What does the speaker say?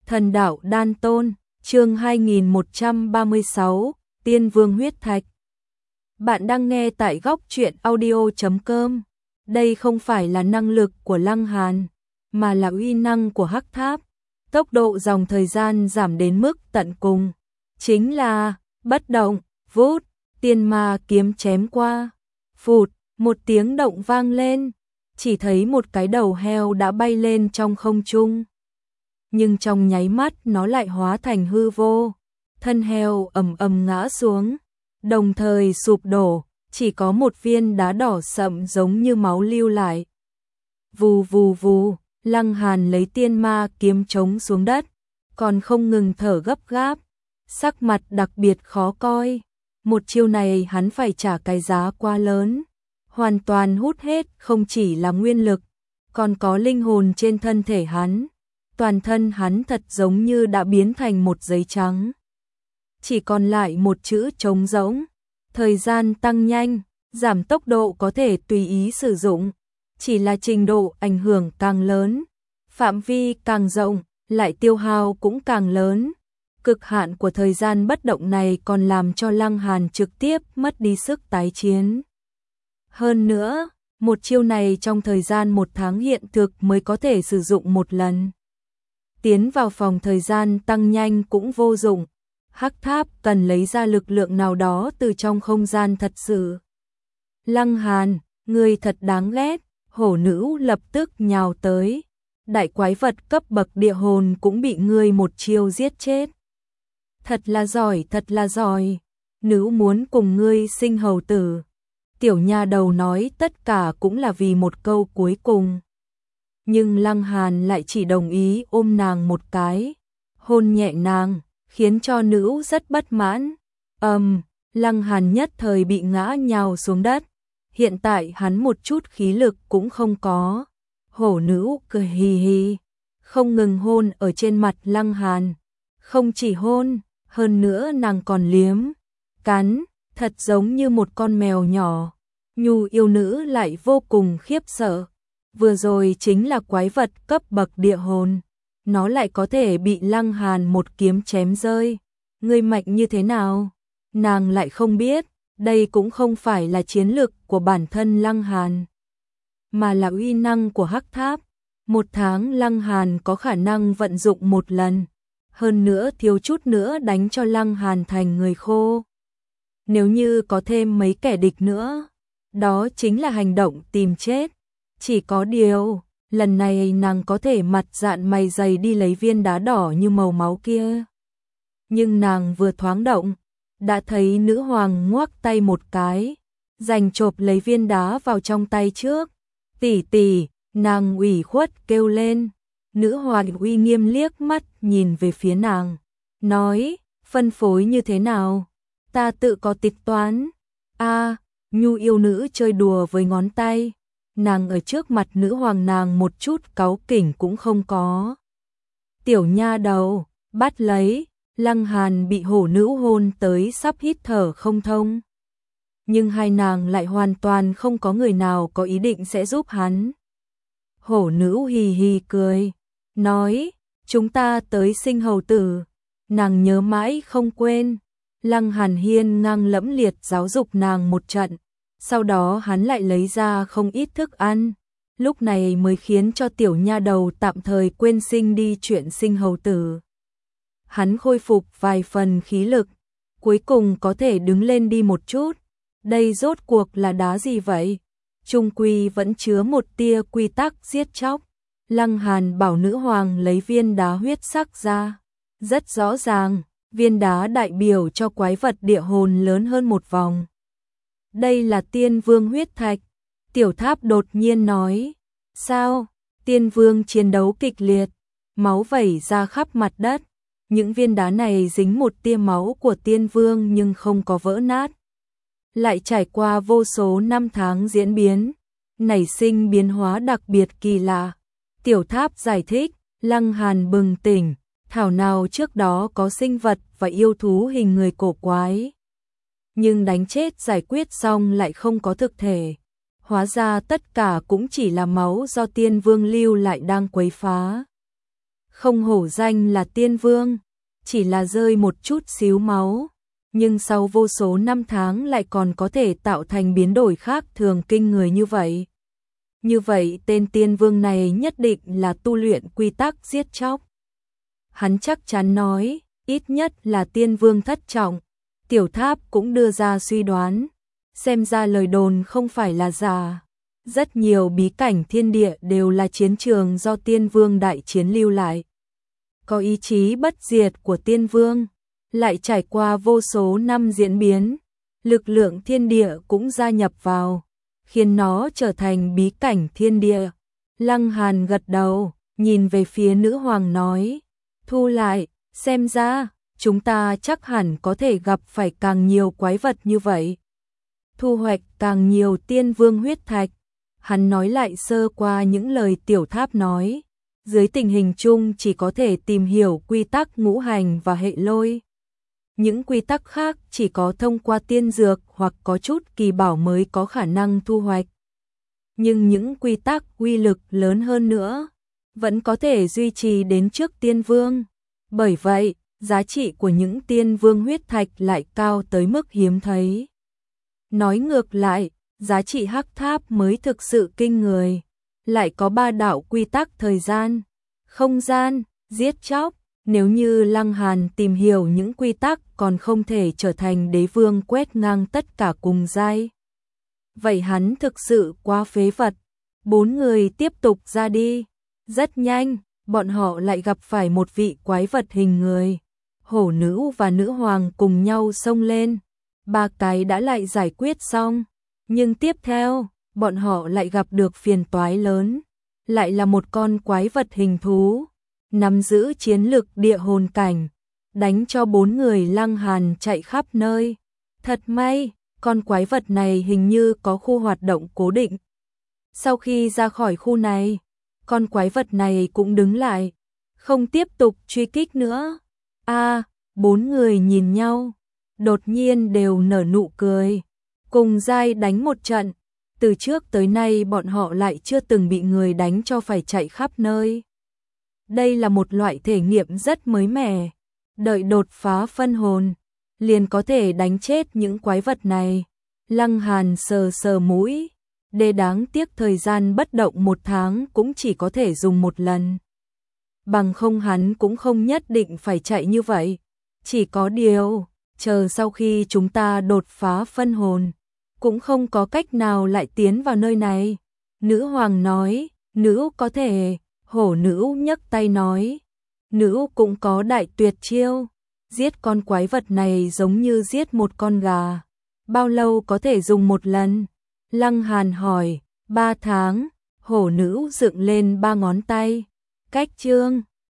Thần đạo đan tôn, chương 2136, Tiên Vương huyết thạch. Bạn đang nghe tại góc truyện audio.com. Đây không phải là năng lực của Lăng Hàn, mà là uy năng của Hắc Tháp. Tốc độ dòng thời gian giảm đến mức tận cùng. Chính là, bất động, vút, tiên ma kiếm chém qua. Phụt, một tiếng động vang lên. Chỉ thấy một cái đầu heo đã bay lên trong không trung. Nhưng trong nháy mắt nó lại hóa thành hư vô. Thân heo ầm ầm ngã xuống, đồng thời sụp đổ, chỉ có một viên đá đỏ sậm giống như máu lưu lại. Vù vù vù, Lăng Hàn lấy tiên ma kiếm chống xuống đất, còn không ngừng thở gấp gáp, sắc mặt đặc biệt khó coi. Một chiêu này hắn phải trả cái giá quá lớn, hoàn toàn hút hết không chỉ là nguyên lực, còn có linh hồn trên thân thể hắn. Toàn thân hắn thật giống như đã biến thành một giấy trắng. Chỉ còn lại một chữ trống rỗng. Thời gian tăng nhanh, giảm tốc độ có thể tùy ý sử dụng. Chỉ là trình độ ảnh hưởng càng lớn, phạm vi càng rộng, lại tiêu hao cũng càng lớn. Cực hạn của thời gian bất động này còn làm cho Lăng Hàn trực tiếp mất đi sức tái chiến. Hơn nữa, một chiêu này trong thời gian 1 tháng hiện thực mới có thể sử dụng một lần. Tiến vào phòng thời gian tăng nhanh cũng vô dụng. Hắc Tháp cần lấy ra lực lượng nào đó từ trong không gian thật sự. Lăng Hàn, ngươi thật đáng ghét. Hổ nữ lập tức nhào tới. Đại quái vật cấp bậc địa hồn cũng bị ngươi một chiêu giết chết. Thật là giỏi, thật là giỏi. Nữ muốn cùng ngươi sinh hầu tử. Tiểu nha đầu nói tất cả cũng là vì một câu cuối cùng. Nhưng Lăng Hàn lại chỉ đồng ý ôm nàng một cái, hôn nhẹ nàng, khiến cho nữ rất bất mãn. Lăng Hàn nhất thời bị ngã nhào xuống đất. Hiện tại hắn một chút khí lực cũng không có. Hổ nữ cười hì hì, không ngừng hôn ở trên mặt Lăng Hàn. Không chỉ hôn, hơn nữa nàng còn liếm, cắn, thật giống như một con mèo nhỏ. Nhu yêu nữ lại vô cùng khiếp sợ. Vừa rồi chính là quái vật cấp bậc địa hồn, nó lại có thể bị Lăng Hàn một kiếm chém rơi. Ngươi mạnh như thế nào? Nàng lại không biết, đây cũng không phải là chiến lực của bản thân Lăng Hàn, mà là uy năng của Hắc Tháp. 1 tháng Lăng Hàn có khả năng vận dụng một lần, hơn nữa thiếu chút nữa đánh cho Lăng Hàn thành người khô. Nếu như có thêm mấy kẻ địch nữa, đó chính là hành động tìm chết. Chỉ có điều, lần này nàng có thể mặt dạn mày dày đi lấy viên đá đỏ như màu máu kia. Nhưng nàng vừa thoáng động, đã thấy nữ hoàng ngoắc tay một cái, giành chộp lấy viên đá vào trong tay trước. Tỷ tỷ, nàng ủy khuất kêu lên. Nữ hoàng uy nghiêm liếc mắt nhìn về phía nàng, nói, phân phối như thế nào? Ta tự có tính toán. Nhu yêu nữ chơi đùa với ngón tay. Nàng ở trước mặt nữ hoàng nàng một chút cáu kỉnh cũng không có. Tiểu nha đầu, bắt lấy. Lăng Hàn bị hổ nữ hôn tới sắp hít thở không thông. Nhưng hai nàng lại hoàn toàn không có người nào có ý định sẽ giúp hắn. Hổ nữ hì hì cười, nói, chúng ta tới sinh hầu tử. Nàng nhớ mãi không quên. Lăng Hàn hiên ngang lẫm liệt giáo dục nàng một trận. Sau đó hắn lại lấy ra không ít thức ăn, lúc này mới khiến cho tiểu nha đầu tạm thời quên sinh đi chuyện sinh hầu tử. Hắn khôi phục vài phần khí lực, cuối cùng có thể đứng lên đi một chút. Đây rốt cuộc là đá gì vậy? Trung quy vẫn chứa một tia quy tắc giết chóc. Lăng Hàn bảo nữ hoàng lấy viên đá huyết sắc ra. Rất rõ ràng, viên đá đại biểu cho quái vật địa hồn lớn hơn một vòng. Đây là Tiên Vương huyết thạch. Tiểu Tháp đột nhiên nói. Sao? Tiên Vương chiến đấu kịch liệt, máu vẩy ra khắp mặt đất. Những viên đá này dính một tia máu của Tiên Vương nhưng không có vỡ nát. Lại trải qua vô số năm tháng diễn biến, nảy sinh biến hóa đặc biệt kỳ lạ. Tiểu Tháp giải thích, Lăng Hàn bừng tỉnh, thảo nào trước đó có sinh vật và yêu thú hình người cổ quái. Nhưng đánh chết giải quyết xong lại không có thực thể. Hóa ra tất cả cũng chỉ là máu do Tiên Vương lưu lại đang quấy phá. không hổ danh là tiên vương, chỉ là rơi một chút xíu máu, nhưng sau vô số năm tháng lại còn có thể tạo thành biến đổi khác thường kinh người như vậy. Như vậy tên tiên vương này nhất định là tu luyện quy tắc giết chóc. Hắn chắc chắn nói, ít nhất là tiên vương thất trọng. Tiểu Tháp cũng đưa ra suy đoán, xem ra lời đồn không phải là giả. Rất nhiều bí cảnh thiên địa đều là chiến trường do tiên vương đại chiến lưu lại. Có ý chí bất diệt của tiên vương, lại trải qua vô số năm diễn biến, lực lượng thiên địa cũng gia nhập vào, khiến nó trở thành bí cảnh thiên địa. Lăng Hàn gật đầu, nhìn về phía nữ hoàng nói, thu lại, xem ra, chúng ta chắc hẳn có thể gặp phải càng nhiều quái vật như vậy. Thu hoạch càng nhiều tiên vương huyết thạch. Hắn nói lại sơ qua những lời Tiểu Tháp nói. Dưới tình hình chung chỉ có thể tìm hiểu quy tắc ngũ hành và hệ lôi. Những quy tắc khác chỉ có thông qua tiên dược hoặc có chút kỳ bảo mới có khả năng thu hoạch. Nhưng những quy tắc uy lực lớn hơn nữa, vẫn có thể duy trì đến trước tiên vương. Bởi vậy, giá trị của những tiên vương huyết thạch lại cao tới mức hiếm thấy. Nói ngược lại, giá trị Hắc Tháp mới thực sự kinh người. Lại có 3 đạo quy tắc thời gian, không gian, giết chóc. Nếu như Lăng Hàn tìm hiểu những quy tắc còn không thể trở thành đế vương quét ngang tất cả cùng giai. Vậy hắn thực sự quá phế vật. 4 người tiếp tục ra đi. Rất nhanh, bọn họ lại gặp phải một vị quái vật hình người. Hổ nữ và nữ hoàng cùng nhau xông lên. 3 cái đã lại giải quyết xong. Nhưng tiếp theo, bọn họ lại gặp được phiền toái lớn. Lại là một con quái vật hình thú, nắm giữ chiến lực địa hồn cảnh, đánh cho 4 người Lăng Hàn chạy khắp nơi. Thật may, con quái vật này hình như có khu hoạt động cố định. Sau khi ra khỏi khu này, con quái vật này cũng đứng lại, không tiếp tục truy kích nữa. 4 người nhìn nhau, đột nhiên đều nở nụ cười, cùng giai đánh một trận. Từ trước tới nay bọn họ lại chưa từng bị người đánh cho phải chạy khắp nơi. Đây là một loại thể nghiệm rất mới mẻ. Đợi đột phá phân hồn, liền có thể đánh chết những quái vật này. Lăng Hàn sờ sờ mũi, để đáng tiếc thời gian bất động 1 tháng cũng chỉ có thể dùng 1 lần. Bằng không hắn cũng không nhất định phải chạy như vậy. Chỉ có điều, chờ sau khi chúng ta đột phá phân hồn, cũng không có cách nào lại tiến vào nơi này. Nữ hoàng nói, nữ có thể. Hổ nữ nhấc tay nói, nữ cũng có đại tuyệt chiêu. Giết con quái vật này giống như giết một con gà. Bao lâu có thể dùng 1 lần? Lăng Hàn hỏi. 3 tháng. Hổ nữ dựng lên 3 ngón tay. Cách chương